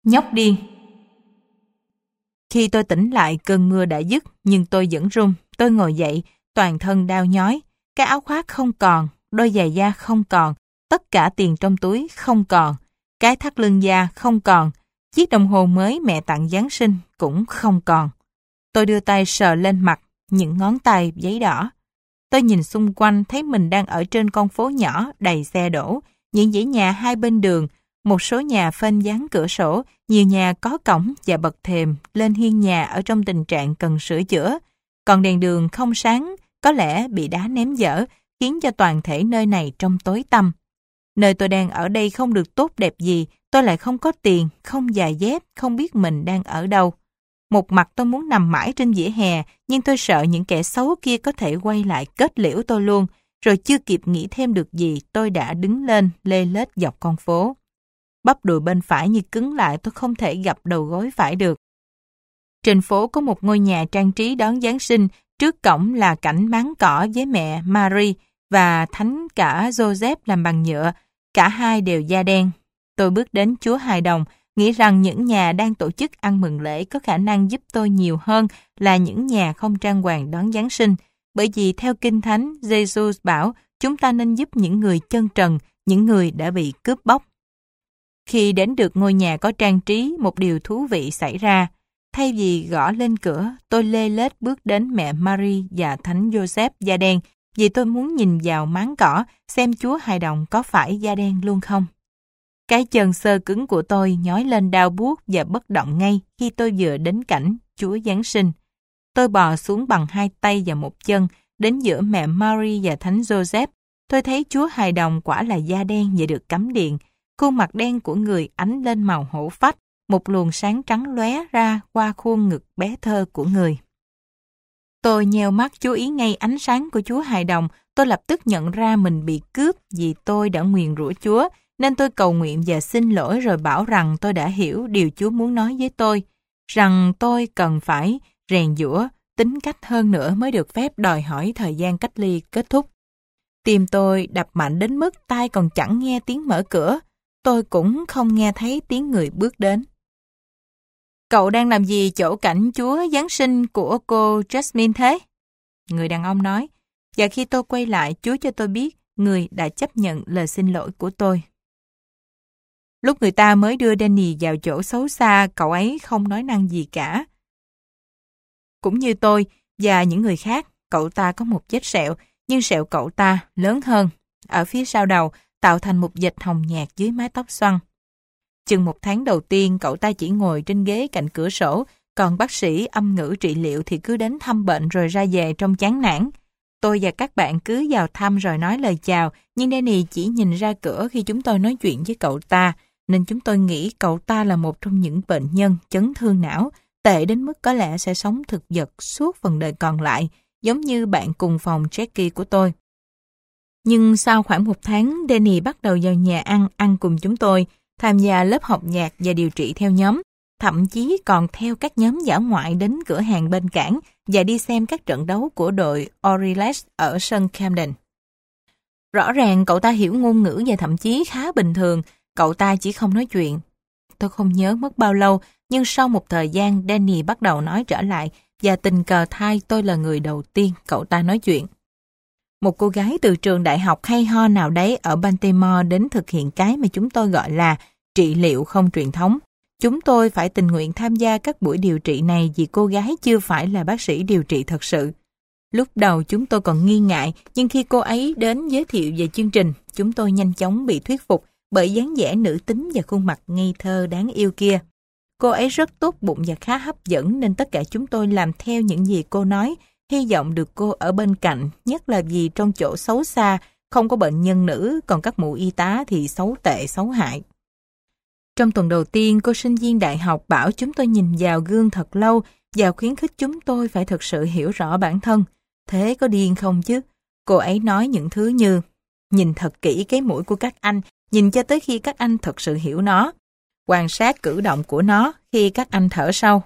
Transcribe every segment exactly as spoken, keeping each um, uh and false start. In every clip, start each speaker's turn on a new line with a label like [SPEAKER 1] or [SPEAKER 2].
[SPEAKER 1] Nhóc điên. Khi tôi tỉnh lại, cơn mưa đã dứt, nhưng tôi vẫn run. Tôi ngồi dậy, toàn thân đau nhói. Cái áo khoác không còn, đôi giày da không còn, tất cả tiền trong túi không còn, cái thắt lưng da không còn, chiếc đồng hồ mới mẹ tặng Giáng sinh cũng không còn. Tôi đưa tay sờ lên mặt, những ngón tay giấy đỏ. Tôi nhìn xung quanh thấy mình đang ở trên con phố nhỏ đầy xe đổ, những dãy nhà hai bên đường, một số nhà phên dán cửa sổ, nhiều nhà có cổng và bậc thềm lên hiên nhà ở trong tình trạng cần sửa chữa. Còn đèn đường không sáng, có lẽ bị đá ném dở, khiến cho toàn thể nơi này trông tối tăm. Nơi tôi đang ở đây không được tốt đẹp gì, tôi lại không có tiền, không giày dép, không biết mình đang ở đâu. Một mặt tôi muốn nằm mãi trên vỉa hè, nhưng tôi sợ những kẻ xấu kia có thể quay lại kết liễu tôi luôn. Rồi chưa kịp nghĩ thêm được gì, tôi đã đứng lên, lê lết dọc con phố. Bắp đùi bên phải như cứng lại, tôi không thể gập đầu gối phải được. Trên phố có một ngôi nhà trang trí đón Giáng sinh, trước cổng là cảnh bán cỏ với mẹ Marie và thánh cả Joseph làm bằng nhựa, cả hai đều da đen. Tôi bước đến Chúa Hài Đồng, nghĩ rằng những nhà đang tổ chức ăn mừng lễ có khả năng giúp tôi nhiều hơn là những nhà không trang hoàng đón Giáng sinh, bởi vì theo Kinh Thánh, Jesus bảo chúng ta nên giúp những người chân trần, những người đã bị cướp bóc. Khi đến được ngôi nhà có trang trí, một điều thú vị xảy ra. Thay vì gõ lên cửa, tôi lê lết bước đến mẹ Marie và thánh Joseph da đen, vì tôi muốn nhìn vào máng cỏ xem Chúa Hài Đồng có phải da đen luôn không. Cái chân xơ cứng của tôi nhói lên đau buốt và bất động ngay khi tôi vừa đến cảnh Chúa Giáng sinh. Tôi bò xuống bằng hai tay và một chân, đến giữa mẹ Marie và thánh Joseph. Tôi thấy Chúa Hài Đồng quả là da đen và được cắm điện. Khuôn mặt đen của người ánh lên màu hổ phách, một luồng sáng trắng lóe ra qua khuôn ngực bé thơ của người. Tôi nheo mắt chú ý ngay ánh sáng của Chúa Hài Đồng. Tôi lập tức nhận ra mình bị cướp vì tôi đã nguyền rủa Chúa, nên tôi cầu nguyện và xin lỗi rồi bảo rằng tôi đã hiểu điều Chúa muốn nói với tôi, rằng tôi cần phải rèn giũa tính cách hơn nữa mới được phép đòi hỏi thời gian cách ly kết thúc. Tim tôi đập mạnh đến mức tai còn chẳng nghe tiếng mở cửa. Tôi cũng không nghe thấy tiếng người bước đến. Cậu đang làm gì chỗ cảnh Chúa Giáng sinh của cô Jasmine thế? Người đàn ông nói. Và khi tôi quay lại, Chúa cho tôi biết người đã chấp nhận lời xin lỗi của tôi. Lúc người ta mới đưa Danny vào chỗ xấu xa, cậu ấy không nói năng gì cả. Cũng như tôi và những người khác, cậu ta có một vết sẹo, nhưng sẹo cậu ta lớn hơn, ở phía sau đầu, tạo thành một vệt hồng nhạt dưới mái tóc xoăn. Chừng một tháng đầu tiên, cậu ta chỉ ngồi trên ghế cạnh cửa sổ, còn bác sĩ âm ngữ trị liệu thì cứ đến thăm bệnh rồi ra về trong chán nản. Tôi và các bạn cứ vào thăm rồi nói lời chào, nhưng Danny chỉ nhìn ra cửa khi chúng tôi nói chuyện với cậu ta, nên chúng tôi nghĩ cậu ta là một trong những bệnh nhân chấn thương não, tệ đến mức có lẽ sẽ sống thực vật suốt phần đời còn lại, giống như bạn cùng phòng Jackie của tôi. Nhưng sau khoảng một tháng, Danny bắt đầu vào nhà ăn, ăn cùng chúng tôi, tham gia lớp học nhạc và điều trị theo nhóm, thậm chí còn theo các nhóm dã ngoại đến cửa hàng bên cảng và đi xem các trận đấu của đội Orioles ở sân Camden. Rõ ràng cậu ta hiểu ngôn ngữ và thậm chí khá bình thường, cậu ta chỉ không nói chuyện. Tôi không nhớ mất bao lâu, nhưng sau một thời gian Danny bắt đầu nói trở lại và tình cờ thay tôi là người đầu tiên cậu ta nói chuyện. Một cô gái từ trường đại học hay ho nào đấy ở Baltimore đến thực hiện cái mà chúng tôi gọi là trị liệu không truyền thống. Chúng tôi phải tình nguyện tham gia các buổi điều trị này vì cô gái chưa phải là bác sĩ điều trị thật sự. Lúc đầu chúng tôi còn nghi ngại, nhưng khi cô ấy đến giới thiệu về chương trình, chúng tôi nhanh chóng bị thuyết phục bởi dáng vẻ nữ tính và khuôn mặt ngây thơ đáng yêu kia. Cô ấy rất tốt bụng và khá hấp dẫn nên tất cả chúng tôi làm theo những gì cô nói, hy vọng được cô ở bên cạnh, nhất là vì trong chỗ xấu xa, không có bệnh nhân nữ, còn các mụ y tá thì xấu tệ xấu hại. Trong tuần đầu tiên, cô sinh viên đại học bảo chúng tôi nhìn vào gương thật lâu và khuyến khích chúng tôi phải thực sự hiểu rõ bản thân. Thế có điên không chứ? Cô ấy nói những thứ như, nhìn thật kỹ cái mũi của các anh, nhìn cho tới khi các anh thật sự hiểu nó. Quan sát cử động của nó khi các anh thở sâu.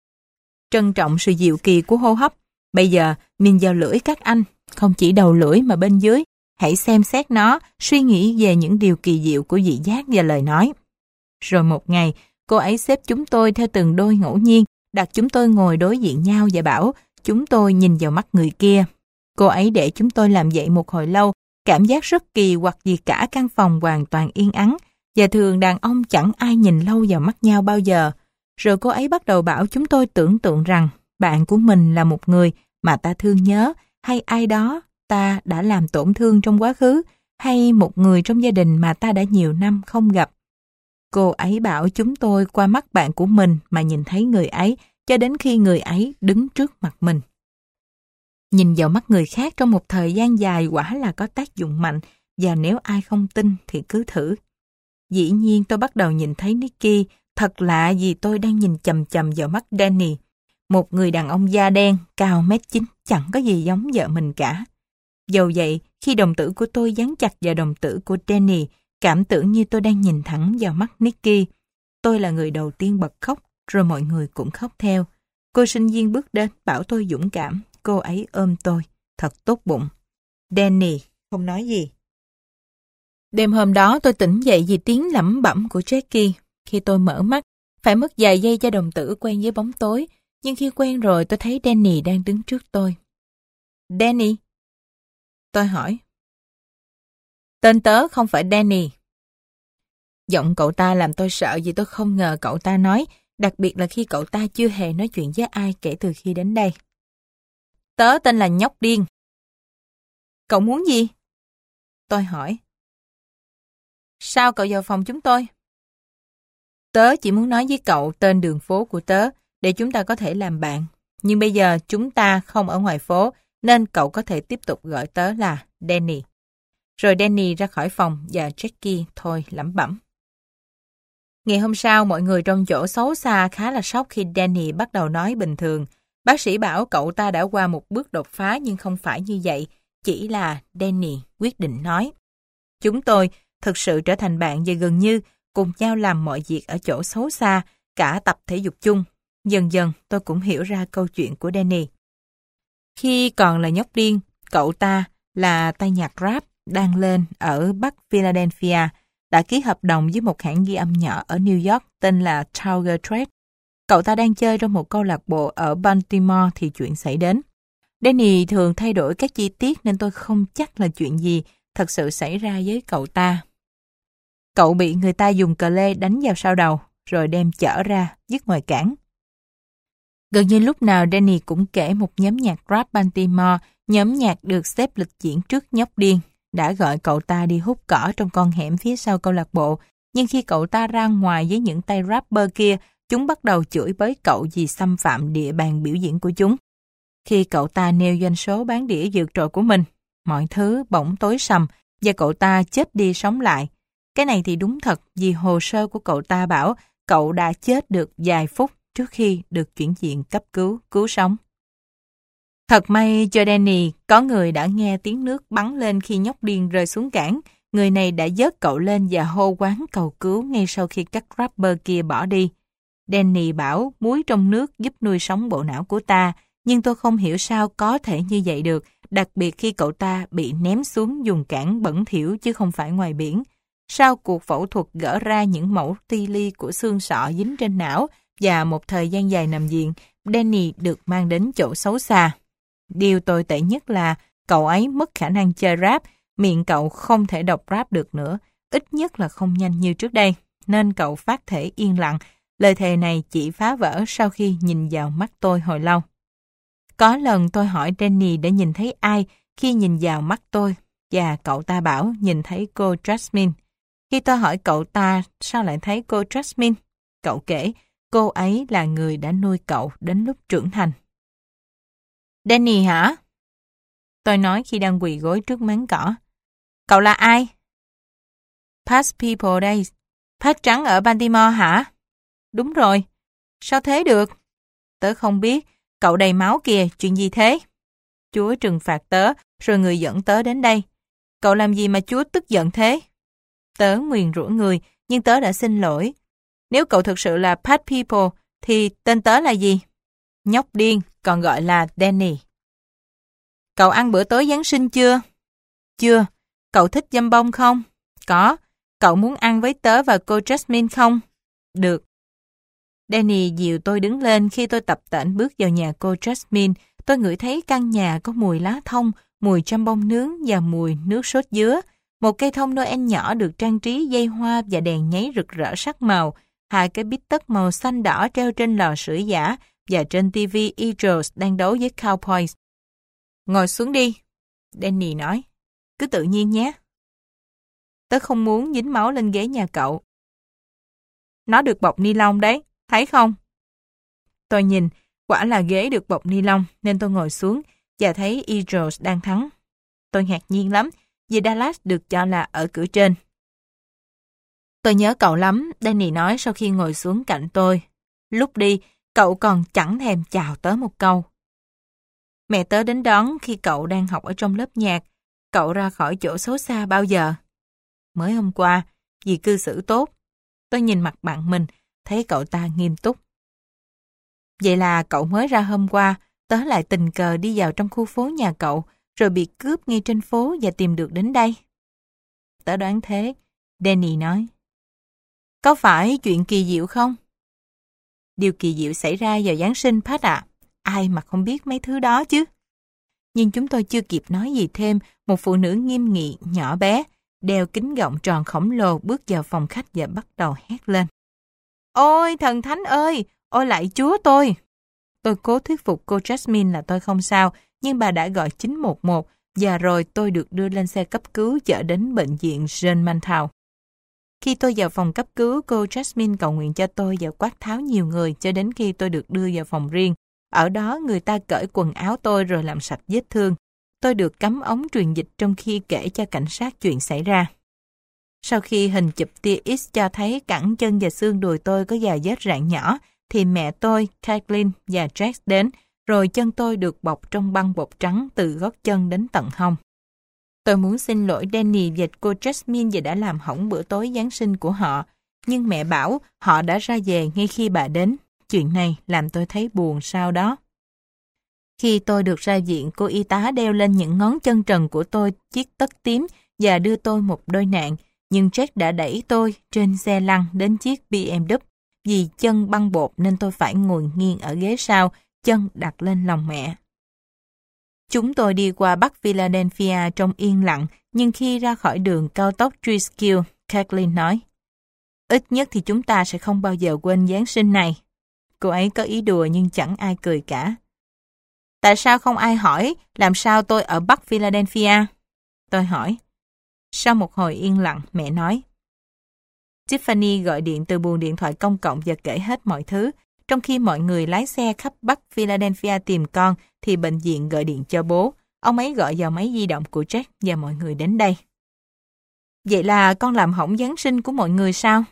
[SPEAKER 1] Trân trọng sự diệu kỳ của hô hấp. Bây giờ, nhìn vào lưỡi các anh, không chỉ đầu lưỡi mà bên dưới. Hãy xem xét nó, suy nghĩ về những điều kỳ diệu của vị giác và lời nói. Rồi một ngày, Cô ấy xếp chúng tôi theo từng đôi ngẫu nhiên, đặt chúng tôi ngồi đối diện nhau và bảo chúng tôi nhìn vào mắt người kia. Cô ấy để chúng tôi làm vậy một hồi lâu, cảm giác rất kỳ quặc vì cả căn phòng hoàn toàn yên ắng, và thường đàn ông chẳng ai nhìn lâu vào mắt nhau bao giờ. Rồi cô ấy bắt đầu bảo chúng tôi tưởng tượng rằng bạn của mình là một người mà ta thương nhớ, hay ai đó ta đã làm tổn thương trong quá khứ, hay một người trong gia đình mà ta đã nhiều năm không gặp. Cô ấy bảo chúng tôi qua mắt bạn của mình mà nhìn thấy người ấy, cho đến khi người ấy đứng trước mặt mình. Nhìn vào mắt người khác trong một thời gian dài quả là có tác dụng mạnh, và nếu ai không tin thì cứ thử. Dĩ nhiên tôi bắt đầu nhìn thấy Nicky. Thật lạ vì tôi đang nhìn chằm chằm vào mắt Danny, một người đàn ông da đen, cao mét chín, chẳng có gì giống vợ mình cả. Dầu vậy, khi đồng tử của tôi dán chặt vào đồng tử của Danny, cảm tưởng như tôi đang nhìn thẳng vào mắt Nicky. Tôi là người đầu tiên bật khóc, rồi mọi người cũng khóc theo. Cô sinh viên bước đến, bảo tôi dũng cảm. Cô ấy ôm tôi, thật tốt bụng. Danny không nói gì. Đêm hôm đó tôi tỉnh dậy vì tiếng lẩm bẩm của Jackie. Khi tôi mở mắt, phải mất vài giây cho đồng tử quen với bóng tối, nhưng khi quen rồi tôi thấy Danny đang đứng trước tôi. Danny? Tôi hỏi. Tên tớ không phải Danny. Giọng cậu ta làm tôi sợ vì tôi không ngờ cậu ta nói, đặc biệt là khi cậu ta chưa hề nói chuyện với ai kể từ khi đến đây. Tớ tên là nhóc điên. Cậu muốn gì? Tôi hỏi. Sao cậu vào phòng chúng tôi? Tớ chỉ muốn nói với cậu tên đường phố của tớ để chúng ta có thể làm bạn. Nhưng bây giờ chúng ta không ở ngoài phố nên cậu có thể tiếp tục gọi tớ là Danny. Rồi Danny ra khỏi phòng và Jackie thôi lẩm bẩm. Ngày hôm sau mọi người trong chỗ xấu xa khá là sốc khi Danny bắt đầu nói bình thường. Bác sĩ bảo cậu ta đã qua một bước đột phá nhưng không phải như vậy. Chỉ là Danny quyết định nói. Chúng tôi thực sự trở thành bạn và gần như cùng nhau làm mọi việc ở chỗ xấu xa, cả tập thể dục chung. Dần dần tôi cũng hiểu ra câu chuyện của Danny. Khi còn là nhóc điên, cậu ta là tay nhạc rap đang lên ở Bắc Philadelphia, đã ký hợp đồng với một hãng ghi âm nhỏ ở New York tên là Tower Trade. Cậu ta đang chơi trong một câu lạc bộ ở Baltimore thì chuyện xảy đến. Danny thường thay đổi các chi tiết nên tôi không chắc là chuyện gì thật sự xảy ra với cậu ta. Cậu bị người ta dùng cờ lê đánh vào sau đầu, rồi đem chở ra, dứt ngoài cảng. Gần như lúc nào Danny cũng kể một nhóm nhạc rap Baltimore, nhóm nhạc được xếp lịch diễn trước nhóc điên, đã gọi cậu ta đi hút cỏ trong con hẻm phía sau câu lạc bộ. Nhưng khi cậu ta ra ngoài với những tay rapper kia, chúng bắt đầu chửi bới cậu vì xâm phạm địa bàn biểu diễn của chúng. Khi cậu ta nêu doanh số bán đĩa vượt trội của mình, mọi thứ bỗng tối sầm và cậu ta chết đi sống lại. Cái này thì đúng thật vì hồ sơ của cậu ta bảo cậu đã chết được vài phút trước khi được chuyển viện cấp cứu, cứu sống. Thật may cho Danny, có người đã nghe tiếng nước bắn lên khi nhóc điên rơi xuống cảng. Người này đã vớt cậu lên và hô quán cầu cứu ngay sau khi các rapper kia bỏ đi. Danny bảo muối trong nước giúp nuôi sống bộ não của ta, nhưng tôi không hiểu sao có thể như vậy được, đặc biệt khi cậu ta bị ném xuống vùng cảng bẩn thỉu chứ không phải ngoài biển. Sau cuộc phẫu thuật gỡ ra những mẫu ti ly của xương sọ dính trên não và một thời gian dài nằm viện, Danny được mang đến chỗ xấu xa. Điều tồi tệ nhất là cậu ấy mất khả năng chơi rap, miệng cậu không thể đọc rap được nữa, ít nhất là không nhanh như trước đây, nên cậu phát thể yên lặng. Lời thề này chỉ phá vỡ sau khi nhìn vào mắt tôi hồi lâu. Có lần tôi hỏi Danny để nhìn thấy ai khi nhìn vào mắt tôi, và cậu ta bảo nhìn thấy cô Jasmine. Khi tôi hỏi cậu ta sao lại thấy cô Jasmine, cậu kể cô ấy là người đã nuôi cậu đến lúc trưởng thành. Danny hả? Tôi nói khi đang quỳ gối trước máng cỏ. Cậu là ai? Past People đây. Past trắng ở Baltimore hả? Đúng rồi. Sao thế được? Tớ không biết. Cậu đầy máu kìa, chuyện gì thế? Chúa trừng phạt tớ, rồi người dẫn tớ đến đây. Cậu làm gì mà Chúa tức giận thế? Tớ nguyền rủa người, nhưng tớ đã xin lỗi. Nếu cậu thực sự là Past People, thì tên tớ là gì? Nhóc điên, còn gọi là Danny. Cậu ăn bữa tối Giáng sinh chưa? Chưa. Cậu thích dăm bông không? Có. Cậu muốn ăn với tớ và cô Jasmine không? Được. Danny dìu tôi đứng lên. Khi tôi tập tễnh bước vào nhà cô Jasmine, tôi ngửi thấy căn nhà có mùi lá thông, mùi chăm bông nướng và mùi nước sốt dứa. Một cây thông Noel nhỏ được trang trí dây hoa và đèn nháy rực rỡ sắc màu. Hai cái bít tất màu xanh đỏ treo trên lò sưởi giả và trên ti vi Eagles đang đấu với Cowboys. Ngồi xuống đi, Danny nói. Cứ tự nhiên nhé. Tớ không muốn dính máu lên ghế nhà cậu. Nó được bọc ni lông đấy, thấy không? Tôi nhìn, quả là ghế được bọc ni lông nên tôi ngồi xuống và thấy Eagles đang thắng. Tôi ngạc nhiên lắm vì Dallas được cho là ở cửa trên. Tôi nhớ cậu lắm, Danny nói sau khi ngồi xuống cạnh tôi. Lúc đi, cậu còn chẳng thèm chào tớ một câu. Mẹ tớ đến đón khi cậu đang học ở trong lớp nhạc. Cậu ra khỏi chỗ xấu xa bao giờ? Mới hôm qua, vì cư xử tốt. Tôi nhìn mặt bạn mình, thấy cậu ta nghiêm túc. Vậy là cậu mới ra hôm qua, tớ lại tình cờ đi vào trong khu phố nhà cậu, rồi bị cướp ngay trên phố và tìm được đến đây. Tớ đoán thế, Danny nói. Có phải chuyện kỳ diệu không? Điều kỳ diệu xảy ra vào Giáng sinh, Pat ạ. Ai mà không biết mấy thứ đó chứ? Nhưng chúng tôi chưa kịp nói gì thêm, một phụ nữ nghiêm nghị, nhỏ bé, đeo kính gọng tròn khổng lồ bước vào phòng khách và bắt đầu hét lên. Ôi thần thánh ơi, ôi lạy Chúa tôi! Tôi cố thuyết phục cô Jasmine là tôi không sao, nhưng bà đã gọi chín một một và rồi tôi được đưa lên xe cấp cứu chở đến bệnh viện Jean Manthau. Khi tôi vào phòng cấp cứu, cô Jasmine cầu nguyện cho tôi và quát tháo nhiều người cho đến khi tôi được đưa vào phòng riêng. Ở đó người ta cởi quần áo tôi rồi làm sạch vết thương. Tôi được cắm ống truyền dịch trong khi kể cho cảnh sát chuyện xảy ra. Sau khi hình chụp tia X cho thấy cẳng chân và xương đùi tôi có vài vết rạn nhỏ, thì mẹ tôi, Kathleen và Jack đến, rồi chân tôi được bọc trong băng bột trắng từ gót chân đến tận hông. Tôi muốn xin lỗi Danny và cô Jasmine vì đã làm hỏng bữa tối Giáng sinh của họ, nhưng mẹ bảo họ đã ra về ngay khi bà đến. Chuyện này làm tôi thấy buồn sau đó. Khi tôi được ra viện, cô y tá đeo lên những ngón chân trần của tôi chiếc tất tím và đưa tôi một đôi nạn, nhưng Jack đã đẩy tôi trên xe lăn đến chiếc bê em vê. Vì chân băng bột nên tôi phải ngồi nghiêng ở ghế sau, chân đặt lên lòng mẹ. Chúng tôi đi qua Bắc Philadelphia trong yên lặng, nhưng khi ra khỏi đường cao tốc Triskill, Kathleen nói, ít nhất thì chúng ta sẽ không bao giờ quên Giáng sinh này. Cô ấy có ý đùa nhưng chẳng ai cười cả. Tại sao không ai hỏi làm sao tôi ở Bắc Philadelphia? Tôi hỏi. Sau một hồi yên lặng, mẹ nói. Tiffany gọi điện từ buồng điện thoại công cộng và kể hết mọi thứ. Trong khi mọi người lái xe khắp Bắc Philadelphia tìm con, thì bệnh viện gọi điện cho bố. Ông ấy gọi vào máy di động của Jack và mọi người đến đây. Vậy là con làm hỏng Giáng sinh của mọi người sao?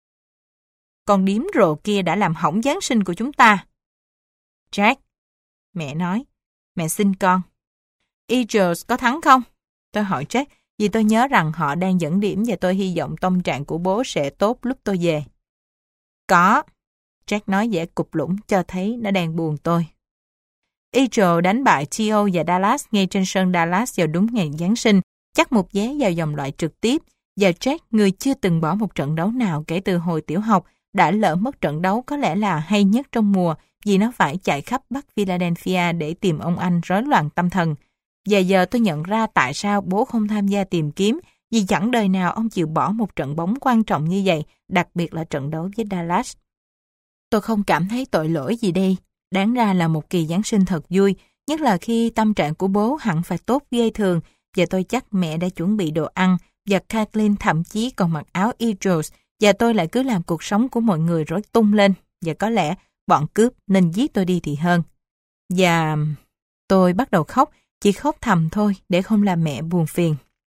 [SPEAKER 1] Con điếm rồ kia đã làm hỏng Giáng sinh của chúng ta. Jack, mẹ nói, mẹ xin con. Eagles có thắng không? Tôi hỏi Jack, vì tôi nhớ rằng họ đang dẫn điểm và tôi hy vọng tâm trạng của bố sẽ tốt lúc tôi về. Có. Jack nói vẻ cục lũng cho thấy nó đang buồn tôi. Eagles đánh bại tê ô và Dallas ngay trên sân Dallas vào đúng ngày Giáng sinh, chắc một vé vào vòng loại trực tiếp, và Jack, người chưa từng bỏ một trận đấu nào kể từ hồi tiểu học, đã lỡ mất trận đấu có lẽ là hay nhất trong mùa vì nó phải chạy khắp Bắc Philadelphia để tìm ông anh rối loạn tâm thần. Và giờ tôi nhận ra tại sao bố không tham gia tìm kiếm, vì chẳng đời nào ông chịu bỏ một trận bóng quan trọng như vậy, đặc biệt là trận đấu với Dallas. Tôi không cảm thấy tội lỗi gì đây. Đáng ra là một kỳ Giáng sinh thật vui, nhất là khi tâm trạng của bố hẳn phải tốt ghê thường, và tôi chắc mẹ đã chuẩn bị đồ ăn, và Kathleen thậm chí còn mặc áo Eagles, và tôi lại cứ làm cuộc sống của mọi người rối tung lên, và có lẽ bọn cướp nên giết tôi đi thì hơn. Và tôi bắt đầu khóc, chỉ khóc thầm thôi để không làm mẹ buồn phiền.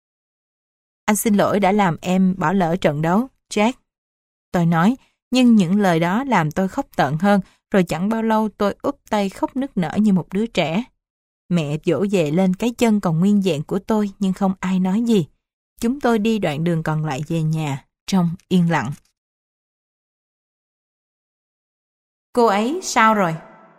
[SPEAKER 1] Anh xin lỗi đã làm em bỏ lỡ trận đấu, Jack. Tôi nói, nhưng những lời đó làm tôi khóc tợn hơn, rồi chẳng bao lâu tôi úp tay khóc nức nở như một đứa trẻ. Mẹ vỗ về lên cái chân còn nguyên vẹn của tôi nhưng không ai nói gì. Chúng tôi đi đoạn đường còn lại về nhà, trong yên lặng. Cô ấy sao rồi?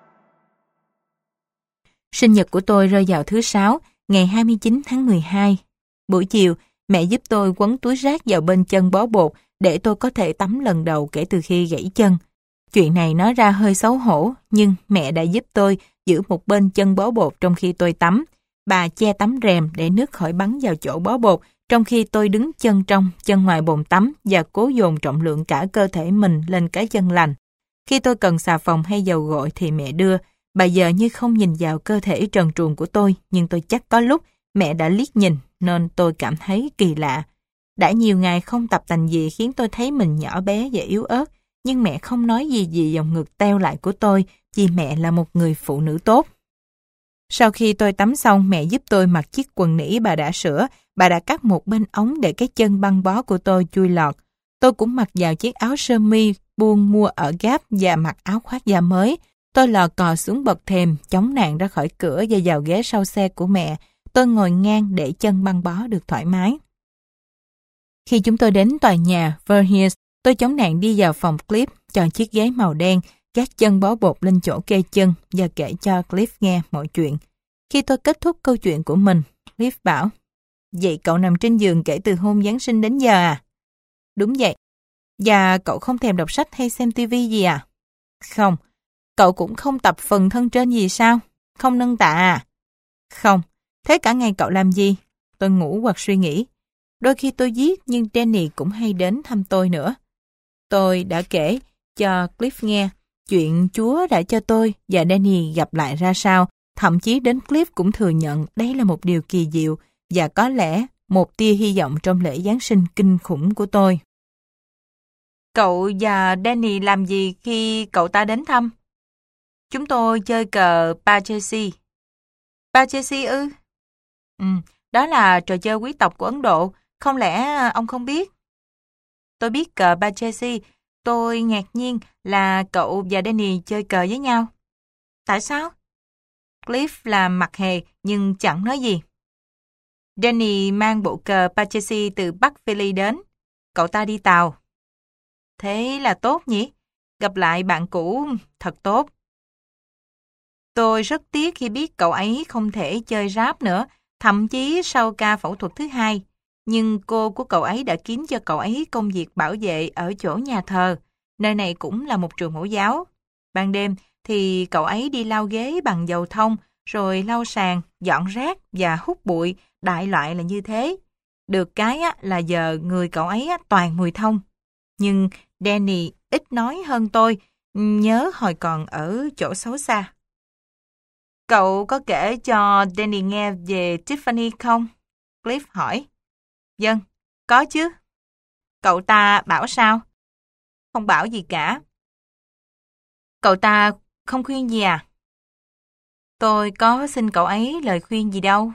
[SPEAKER 1] Sinh nhật của tôi rơi vào thứ Sáu, ngày hai mươi chín tháng mười hai. Buổi chiều, mẹ giúp tôi quấn túi rác vào bên chân bó bột để tôi có thể tắm lần đầu kể từ khi gãy chân. Chuyện này nói ra hơi xấu hổ, nhưng mẹ đã giúp tôi giữ một bên chân bó bột trong khi tôi tắm. Bà che tấm rèm để nước khỏi bắn vào chỗ bó bột, trong khi tôi đứng chân trong, chân ngoài bồn tắm và cố dồn trọng lượng cả cơ thể mình lên cái chân lành. Khi tôi cần xà phòng hay dầu gội thì mẹ đưa. Bà giờ như không nhìn vào cơ thể trần truồng của tôi, nhưng tôi chắc có lúc mẹ đã liếc nhìn nên tôi cảm thấy kỳ lạ. Đã nhiều ngày không tập tành gì khiến tôi thấy mình nhỏ bé và yếu ớt, nhưng mẹ không nói gì về dòng ngực teo lại của tôi vì mẹ là một người phụ nữ tốt. Sau khi tôi tắm xong, mẹ giúp tôi mặc chiếc quần nỉ bà đã sửa. Bà đã cắt một bên ống để cái chân băng bó của tôi chui lọt. Tôi cũng mặc vào chiếc áo sơ mi buôn mua ở Gap và mặc áo khoác da mới. Tôi lò cò xuống bậc thềm, chống nạn ra khỏi cửa và vào ghế sau xe của mẹ. Tôi ngồi ngang để chân băng bó được thoải mái. Khi chúng tôi đến tòa nhà Verhees, tôi chống nạn đi vào phòng Cliff, chọn chiếc ghế màu đen, gác chân bó bột lên chỗ kê chân và kể cho Cliff nghe mọi chuyện. Khi tôi kết thúc câu chuyện của mình, Cliff bảo, vậy cậu nằm trên giường kể từ hôm Giáng sinh đến giờ à? Đúng vậy. Và cậu không thèm đọc sách hay xem tivi gì à? Không. Cậu cũng không tập phần thân trên gì sao? Không nâng tạ à? Không. Thế cả ngày cậu làm gì? Tôi ngủ hoặc suy nghĩ. Đôi khi tôi viết, nhưng Danny cũng hay đến thăm tôi nữa. Tôi đã kể cho Cliff nghe chuyện Chúa đã cho tôi và Danny gặp lại ra sao. Thậm chí đến Cliff cũng thừa nhận đấy là một điều kỳ diệu và có lẽ một tia hy vọng trong lễ Giáng sinh kinh khủng của tôi. Cậu và Danny làm gì khi cậu ta đến thăm? Chúng tôi chơi cờ Pachesi. Pachesi ư? Ừ, đó là trò chơi quý tộc của Ấn Độ. Không lẽ ông không biết? Tôi biết cờ Pachesi. Tôi ngạc nhiên là cậu và Danny chơi cờ với nhau. Tại sao? Cliff làm mặt hề nhưng chẳng nói gì. Danny mang bộ cờ Pachesi từ Bắc Philly đến. Cậu ta đi tàu. Thế là tốt nhỉ? Gặp lại bạn cũ thật tốt. Tôi rất tiếc khi biết cậu ấy không thể chơi rap nữa, thậm chí sau ca phẫu thuật thứ hai. Nhưng cô của cậu ấy đã kiếm cho cậu ấy công việc bảo vệ ở chỗ nhà thờ. Nơi này cũng là một trường mẫu giáo. Ban đêm thì cậu ấy đi lau ghế bằng dầu thông, rồi lau sàn, dọn rác và hút bụi, đại loại là như thế. Được cái á, là giờ người cậu ấy á, toàn mùi thông. Nhưng Danny ít nói hơn tôi, nhớ hồi còn ở chỗ xấu xa. Cậu có kể cho Danny nghe về Tiffany không? Cliff hỏi. Vâng, có chứ. Cậu ta bảo sao? Không bảo gì cả. Cậu ta không khuyên gì à? Tôi có xin cậu ấy lời khuyên gì đâu.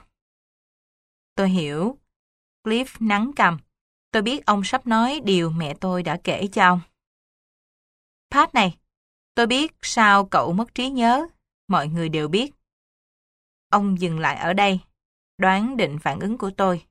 [SPEAKER 1] Tôi hiểu. Cliff nắng cằm. Tôi biết ông sắp nói điều mẹ tôi đã kể cho ông. Pat này, tôi biết sao cậu mất trí nhớ. Mọi người đều biết. Ông dừng lại ở đây, đoán định phản ứng của tôi.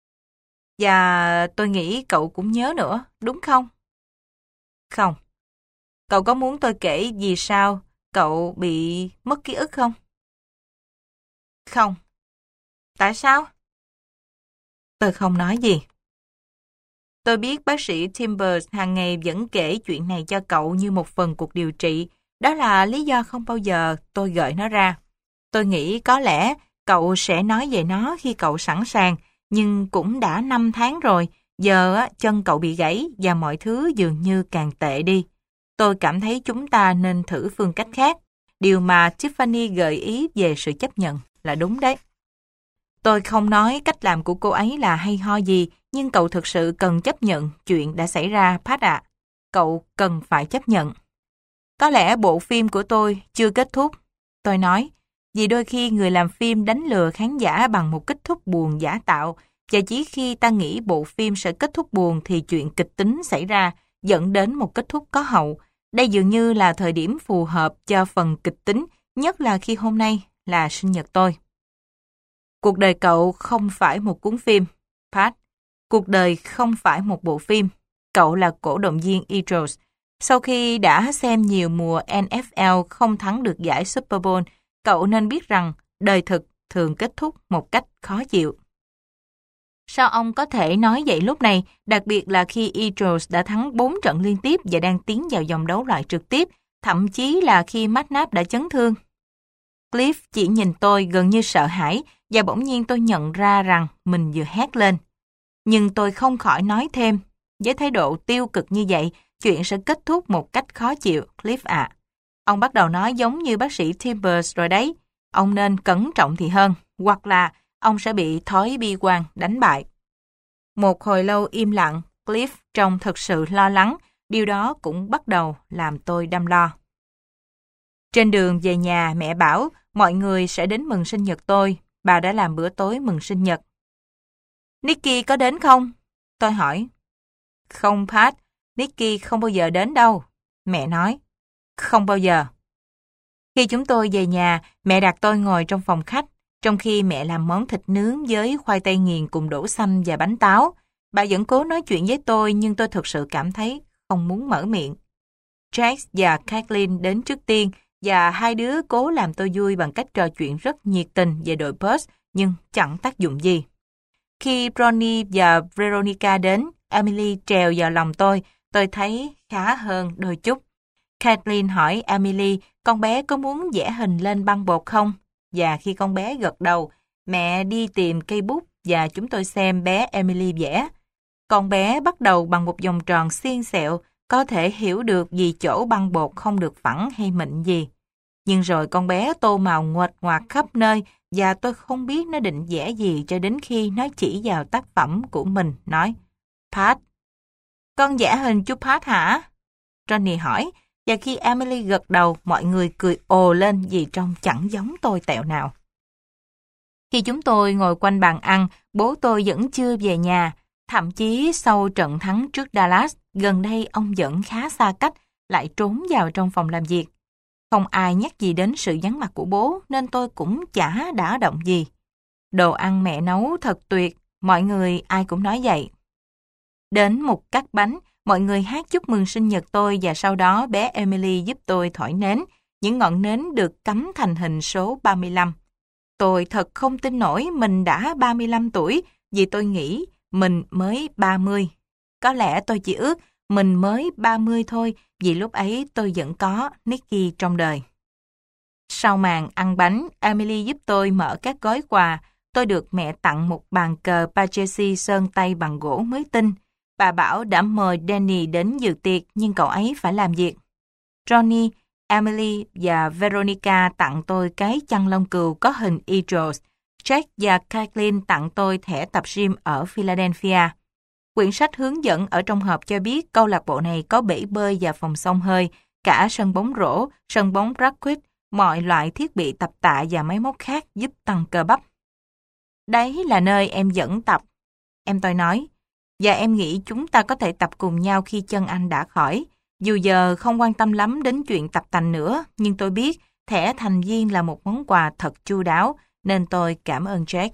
[SPEAKER 1] Và tôi nghĩ cậu cũng nhớ nữa, đúng không? Không. Cậu có muốn tôi kể vì sao cậu bị mất ký ức không? Không. Tại sao? Tôi không nói gì. Tôi biết bác sĩ Timbers hàng ngày vẫn kể chuyện này cho cậu như một phần cuộc điều trị. Đó là lý do không bao giờ tôi gợi nó ra. Tôi nghĩ có lẽ cậu sẽ nói về nó khi cậu sẵn sàng, nhưng cũng đã năm tháng rồi, giờ á, chân cậu bị gãy và mọi thứ dường như càng tệ đi. Tôi cảm thấy chúng ta nên thử phương cách khác. Điều mà Tiffany gợi ý về sự chấp nhận là đúng đấy. Tôi không nói cách làm của cô ấy là hay ho gì, nhưng cậu thực sự cần chấp nhận chuyện đã xảy ra, Pat ạ. Cậu cần phải chấp nhận. Có lẽ bộ phim của tôi chưa kết thúc. Tôi nói, vì đôi khi người làm phim đánh lừa khán giả bằng một kết thúc buồn giả tạo, và chỉ khi ta nghĩ bộ phim sẽ kết thúc buồn thì chuyện kịch tính xảy ra, dẫn đến một kết thúc có hậu. Đây dường như là thời điểm phù hợp cho phần kịch tính, nhất là khi hôm nay là sinh nhật tôi. Cuộc đời cậu không phải một cuốn phim, Pat. Cuộc đời không phải một bộ phim. Cậu là cổ động viên Eagles. Sau khi đã xem nhiều mùa N F L không thắng được giải Super Bowl, cậu nên biết rằng đời thực thường kết thúc một cách khó chịu. Sao ông có thể nói vậy lúc này, đặc biệt là khi Eagles đã thắng bốn trận liên tiếp và đang tiến vào vòng đấu loại trực tiếp, thậm chí là khi McNabb đã chấn thương? Cliff chỉ nhìn tôi gần như sợ hãi và bỗng nhiên tôi nhận ra rằng mình vừa hét lên. Nhưng tôi không khỏi nói thêm, với thái độ tiêu cực như vậy, chuyện sẽ kết thúc một cách khó chịu, Cliff ạ. Ông bắt đầu nói giống như bác sĩ Timbers rồi đấy. Ông nên cẩn trọng thì hơn, hoặc là ông sẽ bị thói bi quan đánh bại. Một hồi lâu im lặng, Cliff trông thật sự lo lắng, điều đó cũng bắt đầu làm tôi đăm lo. Trên đường về nhà, mẹ bảo mọi người sẽ đến mừng sinh nhật tôi. Bà đã làm bữa tối mừng sinh nhật. Nicky có đến không? Tôi hỏi. Không Pat, Nicky không bao giờ đến đâu. Mẹ nói. Không bao giờ. Khi chúng tôi về nhà, mẹ đặt tôi ngồi trong phòng khách, trong khi mẹ làm món thịt nướng với khoai tây nghiền cùng đỗ xanh và bánh táo. Bà vẫn cố nói chuyện với tôi nhưng tôi thực sự cảm thấy không muốn mở miệng. Jack và Kathleen đến trước tiên và hai đứa cố làm tôi vui bằng cách trò chuyện rất nhiệt tình về đội Perth nhưng chẳng tác dụng gì. Khi Bronnie và Veronica đến, Emily trèo vào lòng tôi, tôi thấy khá hơn đôi chút. Kathleen hỏi Emily con bé có muốn vẽ hình lên băng bột không? Và khi con bé gật đầu, mẹ đi tìm cây bút và chúng tôi xem bé Emily vẽ. Con bé bắt đầu bằng một vòng tròn xiên xẹo, có thể hiểu được vì chỗ băng bột không được phẳng hay mịn gì. Nhưng rồi con bé tô màu nguệch ngoạc khắp nơi và tôi không biết nó định vẽ gì cho đến khi nó chỉ vào tác phẩm của mình, nói Pat. Con vẽ hình chú Pat hả? Johnny hỏi, và khi Emily gật đầu, mọi người cười ồ lên vì trông chẳng giống tôi tẹo nào. Khi chúng tôi ngồi quanh bàn ăn, bố tôi vẫn chưa về nhà. Thậm chí sau trận thắng trước Dallas, gần đây ông vẫn khá xa cách, lại trốn vào trong phòng làm việc. Không ai nhắc gì đến sự vắng mặt của bố, nên tôi cũng chả đã động gì. Đồ ăn mẹ nấu thật tuyệt, mọi người ai cũng nói vậy. Đến một cắt bánh, mọi người hát chúc mừng sinh nhật tôi và sau đó bé Emily giúp tôi thổi nến. Những ngọn nến được cắm thành hình số ba mươi lăm. Tôi thật không tin nổi mình đã ba mươi lăm tuổi vì tôi nghĩ mình mới ba mươi. Có lẽ tôi chỉ ước mình mới ba mươi thôi vì lúc ấy tôi vẫn có Nicky trong đời. Sau màn ăn bánh, Emily giúp tôi mở các gói quà. Tôi được mẹ tặng một bàn cờ Pachesi sơn tay bằng gỗ mới tinh. Bà bảo đã mời Danny đến dự tiệc nhưng cậu ấy phải làm việc. Johnny, Emily và Veronica tặng tôi cái chăn lông cừu có hình Eagles. Jack và Kathleen tặng tôi thẻ tập gym ở Philadelphia. Quyển sách hướng dẫn ở trong hộp cho biết câu lạc bộ này có bể bơi và phòng xông hơi, cả sân bóng rổ, sân bóng racquet, mọi loại thiết bị tập tạ và máy móc khác giúp tăng cơ bắp. Đấy là nơi em dẫn tập. Em tôi nói, và em nghĩ chúng ta có thể tập cùng nhau khi chân anh đã khỏi. Dù giờ không quan tâm lắm đến chuyện tập tành nữa, nhưng tôi biết thẻ thành viên là một món quà thật chu đáo, nên tôi cảm ơn Jack.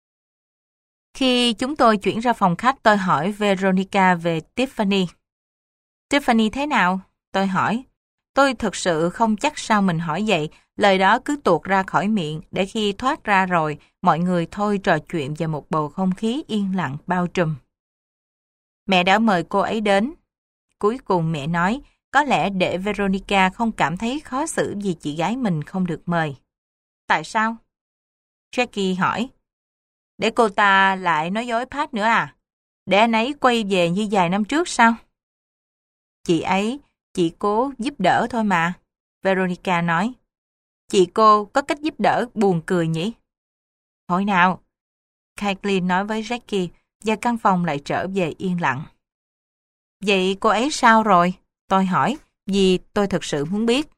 [SPEAKER 1] Khi chúng tôi chuyển ra phòng khách, tôi hỏi Veronica về Tiffany. Tiffany thế nào? Tôi hỏi. Tôi thực sự không chắc sao mình hỏi vậy, lời đó cứ tuột ra khỏi miệng, để khi thoát ra rồi, mọi người thôi trò chuyện về một bầu không khí yên lặng bao trùm. Mẹ đã mời cô ấy đến. Cuối cùng mẹ nói, có lẽ để Veronica không cảm thấy khó xử vì chị gái mình không được mời. Tại sao? Jackie hỏi. Để cô ta lại nói dối Pat nữa à? Để anh ấy quay về như vài năm trước sao? Chị ấy chỉ cố giúp đỡ thôi mà, Veronica nói. Chị cô có cách giúp đỡ buồn cười nhỉ? Hồi nào? Kathleen nói với Jackie và căn phòng lại trở về yên lặng. Vậy cô ấy sao rồi? Tôi hỏi, vì tôi thực sự muốn biết.